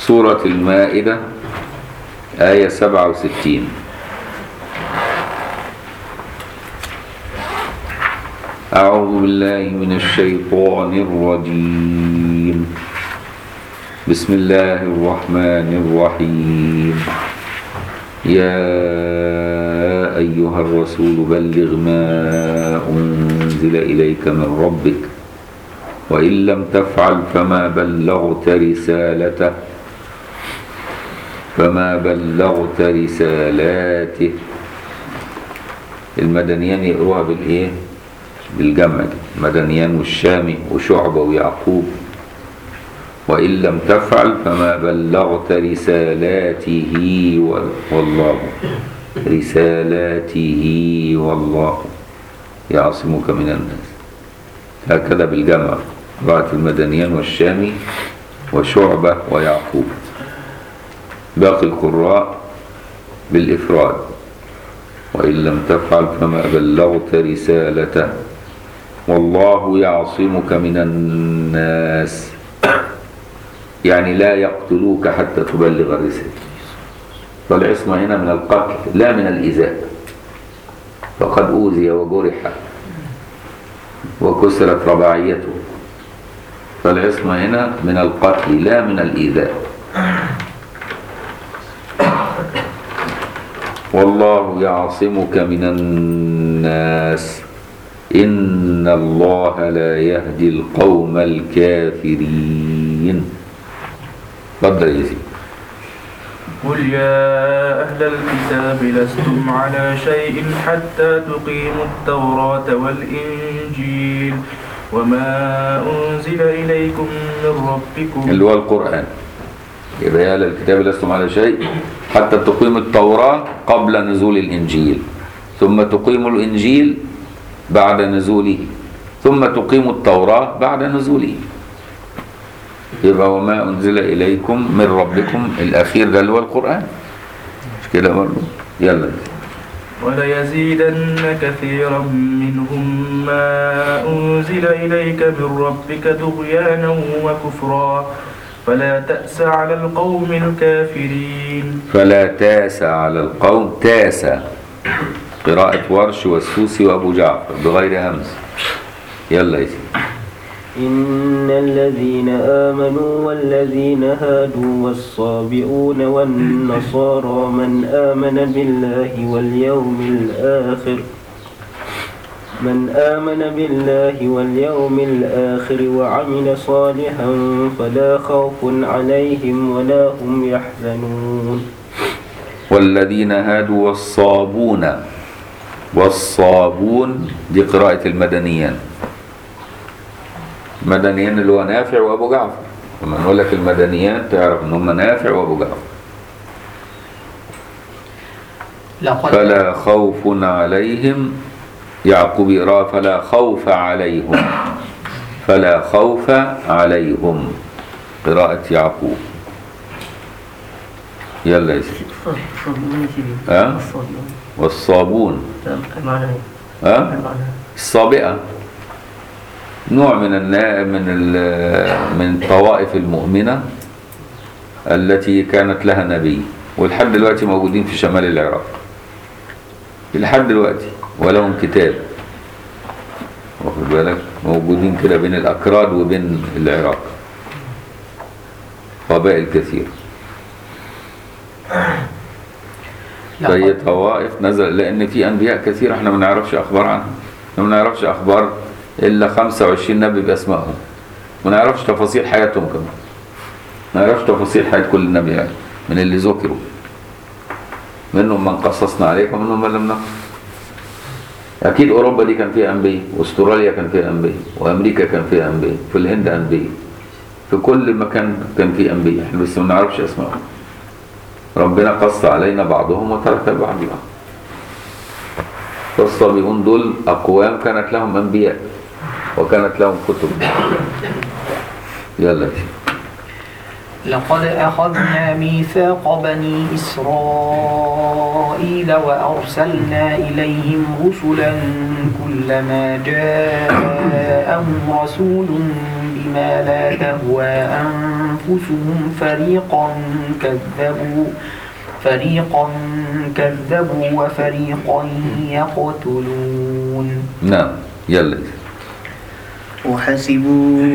سورة المائدة آية 67. أعوذ بالله من الشيطان الرجيم. بسم الله الرحمن الرحيم. يا أيها الرسول بلغ ما أنزل إليك من ربك وإن لم تفعل فما بلغت رسالاته. المدنيان يقروها بالإيه؟ بالجمع، المدنيان والشامي وشعبة ويعقوب. وإن لم تفعل فما بلغت رسالاته والله يعصمك من الناس. هكذا بالجمع، قراءة المدنيان والشامي وشعبة ويعقوب. باقي القراء بالإفراد. وإن لم تفعل فما بلغت رسالته والله يعصمك من الناس، يعني لا يقتلوك حتى تبلغ الرسالة. فالعصمة هنا من القتل لا من الإيذاء، فقد أوذي وجرح وكسرت رباعيته، فالعصمة هنا من القتل لا من الإيذاء. والله يعصمك من الناس إن الله لا يهدي القوم الكافرين. تفضل يا سيدي. قل يا أهل الكتاب لستم على شيء حتى تقيموا التوراة والإنجيل وما أنزل إليكم من ربكم، اللي هو القرآن. يبقى يا أهل الكتاب لستم على شيء حتى تقيموا التوراة قبل نزول الإنجيل، ثم تقيموا الإنجيل بعد نزوله، ثم تقيموا التوراة بعد نزوله. يبقى وما أنزل إليكم من ربكم الأخير ده اللي هو القرآن، مش كده برضه؟ يلا. وليزيدن كثيرا منهم ما أنزل إليك من ربك طغيانا وكفرا فلا تأس على القوم الكافرين. فلا تأس على القوم، تأس قراءة ورش والسوسي وأبو جعفر بغير همز. يلا يا سيدي. إن الذين آمنوا والذين هادوا والصابئون والنصارى من آمن بالله واليوم الآخر وعمل صالحا فلا خوف عليهم ولا هم يحزنون. والذين هادوا والصابون دي قراءة المدنيان. المدنيان اللي هو نافع وابو جعفر. لما نقول لك المدنيان تعرف ان هم نافع وابو جعفر. فلا خوف عليهم. يعقوب يقرأ فلا خوف عليهم قراءة يعقوب. يلا يا سيدي. والصابون الصابئة نوع من الطوائف المؤمنة التي كانت لها نبي، ولحد دلوقتي موجودين في شمال العراق لحد دلوقتي، ولهم كتاب، واخد بالك، موجودين كده بين الأكراد وبين العراق، قبائل كثيرة. فهي طوائف نزل لأن في أنبياء كثير احنا ما نعرفش أخبار عنهم، ما نعرفش أخبار إلا 25 نبي بأسمائهم، ما نعرفش تفاصيل حياتهم كمان، ما نعرفش تفاصيل حياة كل نبي يعني من اللي ذكروا، منهم من قصصنا عليك ومنهم من لم نقص. أكيد أوروبا دي كان فيها أنبياء، وأستراليا كان فيها أنبياء، وأمريكا كان فيها أنبياء، في الهند أنبياء، في كل مكان كان فيه أنبياء، احنا بس ما نعرفش أسمائهم. ربنا قص علينا بعضهم وترك بعض. فالصابئون دول أقوام كانت لهم أنبياء وكانت لهم كتب. يلا. لقد أخذنا ميثاق بني إسرائيل وأرسلنا إليهم رسلا كلما جاءهم رسول بما بما لا تهوى أنفسهم فريقا كذبوا وفريقا يقتلون. نعم يلا. وحسبوا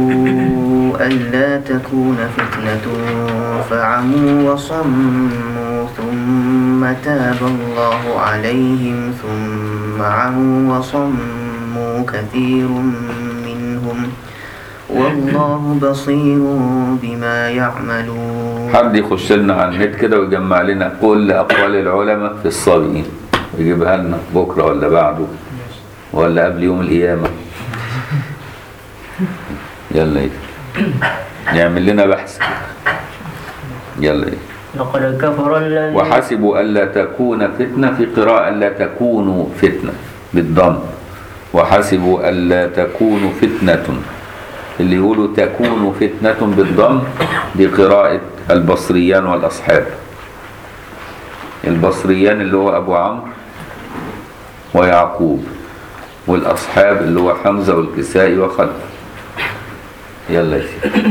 ألا تكون فتنة فعموا وصموا ثم تاب الله عليهم ثم عموا وصموا كثير منهم والله بصير بما يعملون. حد يخش لنا على النت كده ويجمع لنا كل أقوال العلماء في الصابئين ويجيبها لنا بكرة ولا بعده ولا قبل يوم القيامة. يلا ايه نعمل لنا بحث. يلا ايه. لقد كفر الذين وحسبوا ألا تكون فتنة، في قراءة ألا تكونوا فتنة بالضم. وحسبوا ألا تكونوا فتنة، اللي يقولوا تكون فتنة بالضم دي قراءة البصريان والأصحاب. البصريان اللي هو أبو عمرو ويعقوب، والأصحاب اللي هو حمزة والكسائي وخلف. يلا يا سيدي.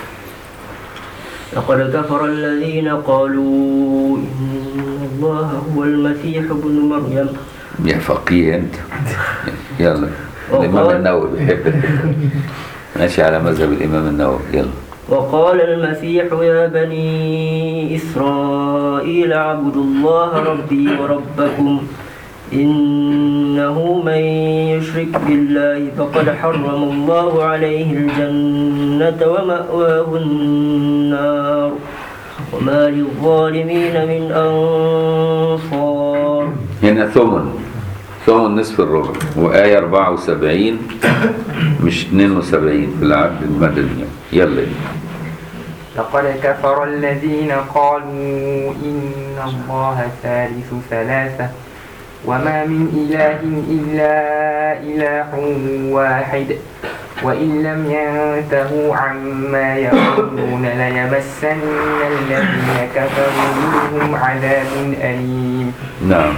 لقد كفر الذين قالوا إن الله هو المسيح ابن مريم. يا فقيه أنت. يلا. الإمام النووي بيحب الحكمة. ماشي على مذهب الإمام النووي. يلا. وقال المسيح يا بني إسرائيل اعبدوا الله ربي وربكم إنه من يشرك بالله فقد حرم الله عليه الجنة ومأواه النار وما للظالمين من أنصار. هنا ثمن نصف الربع، وآية 74 مش 72 في العهد المدني. يلا. لقد كفر الذين قالوا إن الله ثالث ثلاثة وما من إله إلا إله واحد وإن لم ينتهوا عما يقولون ليمسن الذين كفروا منهم عذاب أليم. نعم.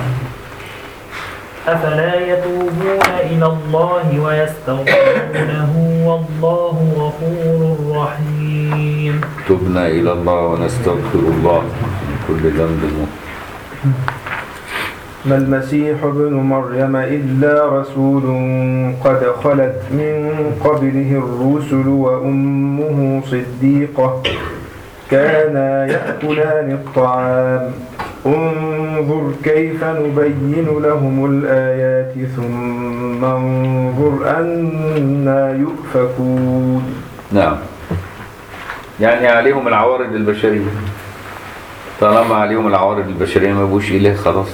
أفلا يتوبون إلى الله ويستغفرونه والله غفور رحيم. تبنا إلى الله ونستغفر الله من كل ذنب. ما المسيح ابن مريم إلا رسول قد خلت من قبله الرسل وأمه صديقة كانا يأكلان الطعام انظر كيف نبين لهم الآيات ثم انظر أنا يؤفكون. نعم، يعني عليهم العوارض البشرية. طالما عليهم العوارض البشرية ما يبقوش إله خلاص.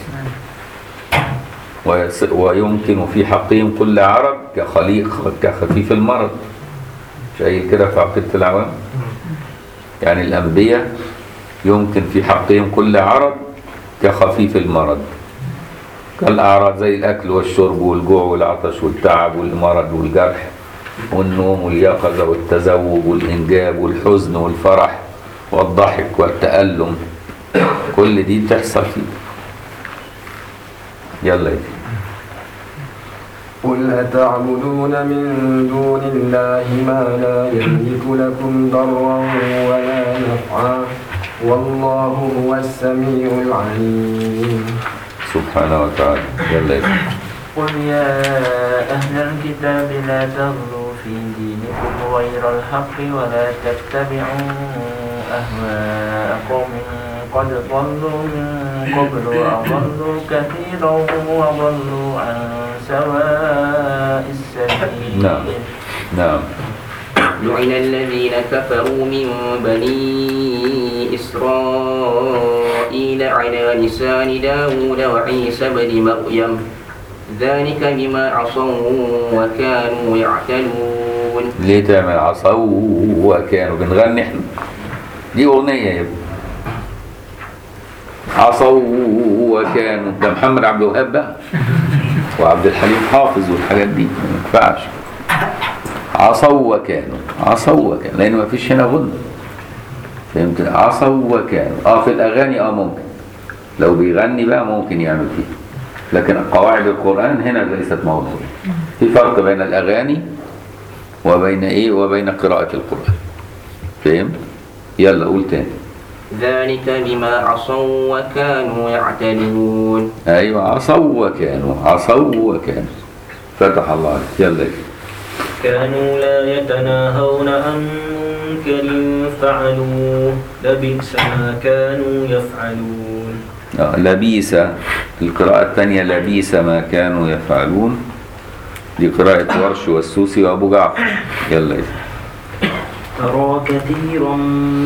ويمكن في حقهم كل عرض كخفيف المرض. شيء كده في عقيدة العوام. يعني الأنبياء يمكن في حقهم كل عرض كخفيف المرض، كالأعراض زي الأكل والشرب والجوع والعطش والتعب والمرض والجرح والنوم واليقظة والتزوج والإنجاب والحزن والفرح والضحك والتألم، كل دي تحصل فيه. يلا يا قل أتعبدون من دون الله ما لا يملك لكم ضرا ولا نفعا والله هو السميع العليم. سبحانه وتعالى. يلا يا قل يا أهل الكتاب لا تغلوا في دينكم غير الحق ولا تتبعوا أهواء قوم قد ضلوا من قبل وأضلوا كثيرا وضلوا عن سواء السبيل. نعم نعم. لعن الذين كفروا من بني إسرائيل على لسان داود وعيسى بن مريم ذلك بما عصوا وكانوا يعتدون. ليه تعمل عصوا وكانوا؟ بنغني احنا، دي أغنية يا ابني. عصوا وكانوا ده محمد عبد الوهاب بقى وعبد الحليم حافظ والحاجات دي ما ينفعش. عصوا وكانوا لأن ما فيش هنا غنى. فهمت؟ عصوا وكانوا في الأغاني ممكن، لو بيغني بقى ممكن يعمل فيها، لكن قواعد القرآن هنا ليست موجودة. في فرق بين الأغاني وبين إيه؟ وبين قراءة القرآن. فهم؟ يلا قول تاني. ذلك بما عصوا وكانوا يعتدون. أيوة، عصوا وكانوا. فتح الله عليك. يلا. كانوا لا يتناهون عن منكر فعلوه لبئس ما كانوا يفعلون. لبيس. القراءة الثانية لبيس ما كانوا يفعلون، دي قراءة ورش والسوسي وأبو جعفر. يلا. ترى كثيرا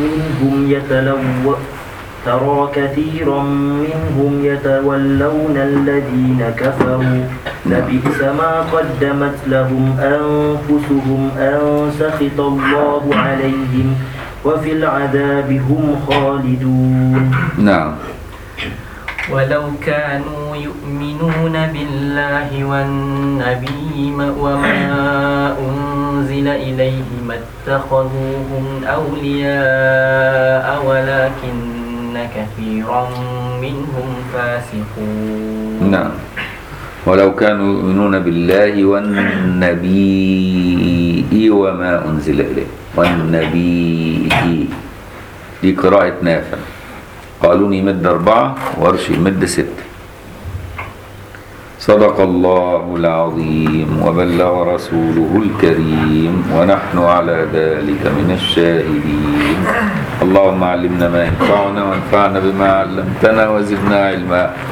منهم يتولون الذين كفروا لبئس ما قدمت لهم أنفسهم أن سخط الله عليهم وفي العذاب هم خالدون. نعم. ولو كانوا يؤمنون بالله والنبي وما أنزل إليه ما اتخذوهم أولياء ولكن كثيرا منهم فاسقون. نعم. ولو كانوا يؤمنون بالله والنبي وما أنزل إليه. والنبي دي قراءة نافع. قالون يمد 4 ورش يمد 6. صدق الله العظيم وبلغ رسوله الكريم ونحن على ذلك من الشاهدين. اللهم علمنا ما ينفعنا وانفعنا بما علمتنا وزدنا علما.